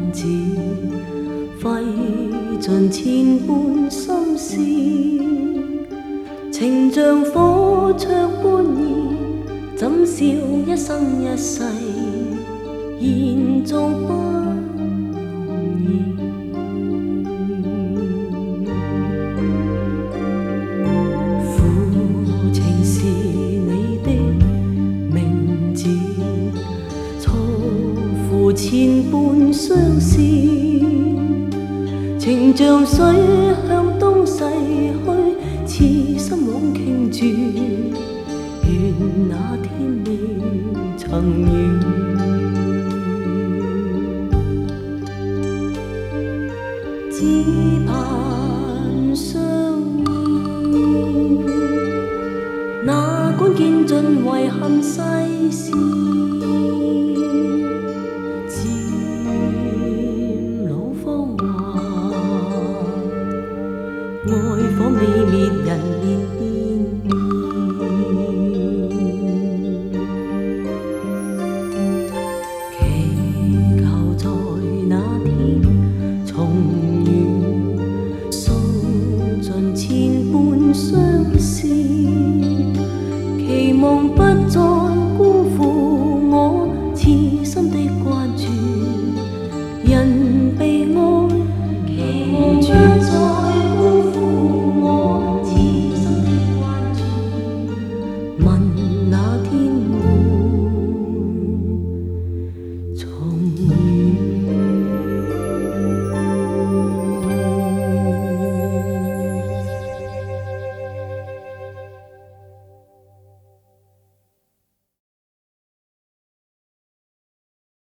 字，费尽千般心思，情像火灼般热，怎笑一生一世，延续不容易。负情是你的名字，错付千般相思，情像水向东逝去，痴心枉倾注，愿那天未曾遇。只盼相依，哪管見盡遺憾世事。